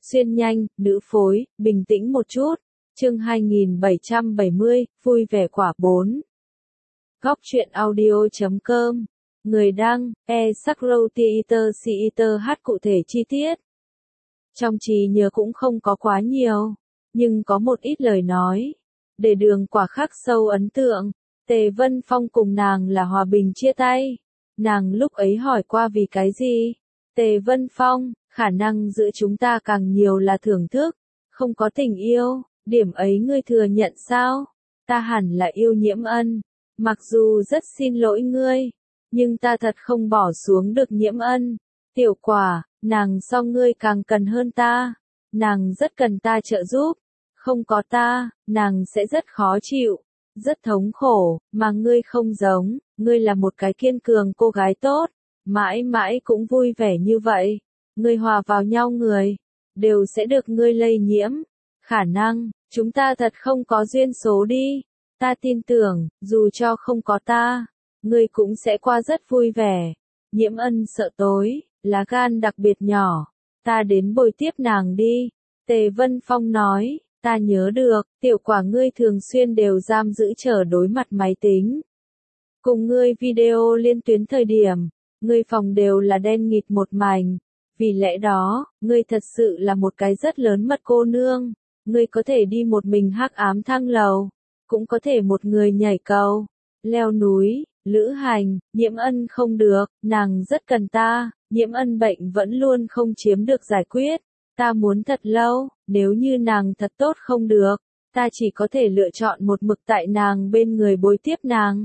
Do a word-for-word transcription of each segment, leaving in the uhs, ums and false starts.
Xuyên nhanh, nữ phối, bình tĩnh một chút. Chương hai nghìn bảy trăm bảy mươi, vui vẻ quả bốn. Góc truyện audio chấm com. Người đăng, e Sakro Theater Theater hát cụ thể chi tiết. Trong trí nhớ cũng không có quá nhiều, nhưng có một ít lời nói. Để Đường Quả khắc sâu ấn tượng. Tề Vân Phong cùng nàng là hòa bình chia tay. Nàng lúc ấy hỏi qua vì cái gì? Tề Vân Phong, khả năng giữa chúng ta càng nhiều là thưởng thức, không có tình yêu, điểm ấy ngươi thừa nhận sao? Ta hẳn là yêu Nhiễm Ân, mặc dù rất xin lỗi ngươi, nhưng ta thật không bỏ xuống được Nhiễm Ân. Tiểu Quả, nàng so ngươi càng cần hơn ta, nàng rất cần ta trợ giúp, không có ta, nàng sẽ rất khó chịu, rất thống khổ, mà ngươi không giống, ngươi là một cái kiên cường cô gái tốt, mãi mãi cũng vui vẻ như vậy. Ngươi hòa vào nhau người, đều sẽ được ngươi lây nhiễm. Khả năng, chúng ta thật không có duyên số đi. Ta tin tưởng, dù cho không có ta, ngươi cũng sẽ qua rất vui vẻ. Nhiễm Ân sợ tối, lá gan đặc biệt nhỏ. Ta đến bồi tiếp nàng đi. Tề Vân Phong nói, ta nhớ được, Tiểu Quả ngươi thường xuyên đều giam giữ chờ đối mặt máy tính. Cùng ngươi video liên tuyến thời điểm, ngươi phòng đều là đen nghịt một mảnh. Vì lẽ đó, ngươi thật sự là một cái rất lớn mật cô nương. Ngươi có thể đi một mình hắc ám thang lầu, cũng có thể một người nhảy cầu, leo núi, lữ hành. Nhiễm Ân không được, nàng rất cần ta. Nhiễm Ân bệnh vẫn luôn không chiếm được giải quyết. Ta muốn thật lâu, nếu như nàng thật tốt không được, ta chỉ có thể lựa chọn một mực tại nàng bên người bồi tiếp nàng.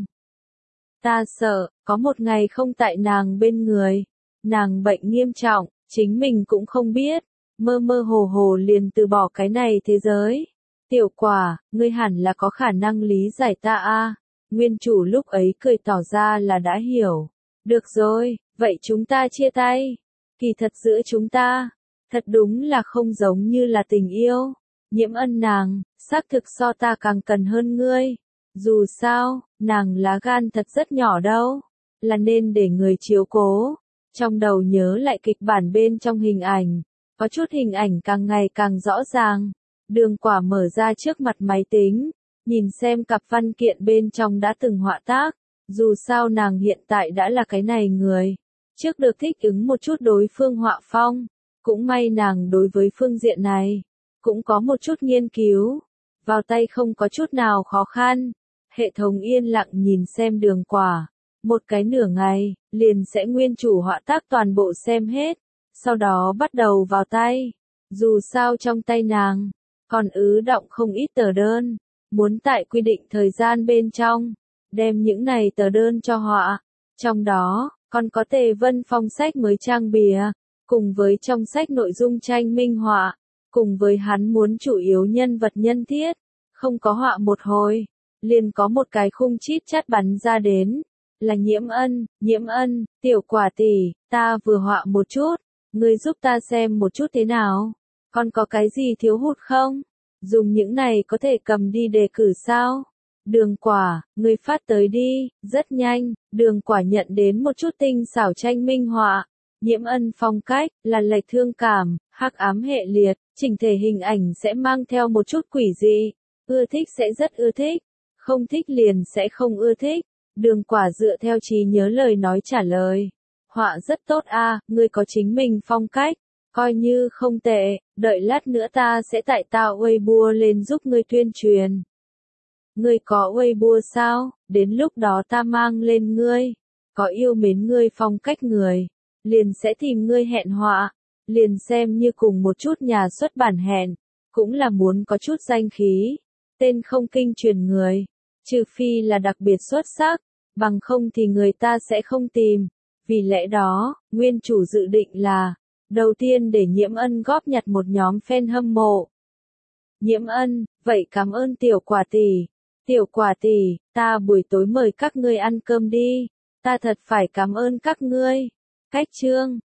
Ta sợ, có một ngày không tại nàng bên người, nàng bệnh nghiêm trọng, chính mình cũng không biết, mơ mơ hồ hồ liền từ bỏ cái này thế giới. Tiểu Quả, ngươi hẳn là có khả năng lý giải ta a. Nguyên chủ lúc ấy cười tỏ ra là đã hiểu. Được rồi, vậy chúng ta chia tay. Kỳ thật giữa chúng ta, thật đúng là không giống như là tình yêu. Nhiễm Ân nàng, xác thực so ta càng cần hơn ngươi. Dù sao, nàng lá gan thật rất nhỏ đâu, là nên để người chiếu cố. Trong đầu nhớ lại kịch bản bên trong hình ảnh, có chút hình ảnh càng ngày càng rõ ràng. Đường Quả mở ra trước mặt máy tính, nhìn xem cặp văn kiện bên trong đã từng họa tác. Dù sao nàng hiện tại đã là cái này người, trước được thích ứng một chút đối phương họa phong. Cũng may nàng đối với phương diện này, cũng có một chút nghiên cứu, vào tay không có chút nào khó khăn. Hệ thống yên lặng nhìn xem Đường Quả, một cái nửa ngày, liền sẽ nguyên chủ họa tác toàn bộ xem hết, sau đó bắt đầu vào tay. Dù sao trong tay nàng, còn ứ động không ít tờ đơn, muốn tại quy định thời gian bên trong, đem những này tờ đơn cho họa. Trong đó, còn có Tề Vân Phong sách mới trang bìa, cùng với trong sách nội dung tranh minh họa, cùng với hắn muốn chủ yếu nhân vật nhân thiết, không có họa một hồi, liền có một cái khung chít chát bắn ra đến. Là Nhiễm Ân. Nhiễm Ân, Tiểu Quả tỷ, ta vừa họa một chút, ngươi giúp ta xem một chút thế nào, còn có cái gì thiếu hụt không? Dùng những này có thể cầm đi đề cử sao? Đường Quả, ngươi phát tới đi. Rất nhanh, Đường Quả nhận đến một chút tinh xảo tranh minh họa. Nhiễm Ân phong cách là lệch thương cảm, hắc ám hệ liệt, chỉnh thể hình ảnh sẽ mang theo một chút quỷ dị. Ưa thích sẽ rất ưa thích, không thích liền sẽ không ưa thích. Đường Quả dựa theo trí nhớ lời nói trả lời. Họa rất tốt a, ngươi có chính mình phong cách, coi như không tệ, đợi lát nữa ta sẽ tại tạo Weibo lên giúp ngươi tuyên truyền. Ngươi có Weibo sao? Đến lúc đó ta mang lên ngươi. Có yêu mến ngươi phong cách người, liền sẽ tìm ngươi hẹn họa, liền xem như cùng một chút nhà xuất bản hẹn, cũng là muốn có chút danh khí, tên không kinh truyền người, trừ phi là đặc biệt xuất sắc, bằng không thì người ta sẽ không tìm. Vì lẽ đó, nguyên chủ dự định là, đầu tiên để Nhiễm Ân góp nhặt một nhóm fan hâm mộ. Nhiễm Ân, vậy cảm ơn Tiểu Quả tỷ. Tiểu Quả tỷ, ta buổi tối mời các ngươi ăn cơm đi. Ta thật phải cảm ơn các ngươi. Cách chương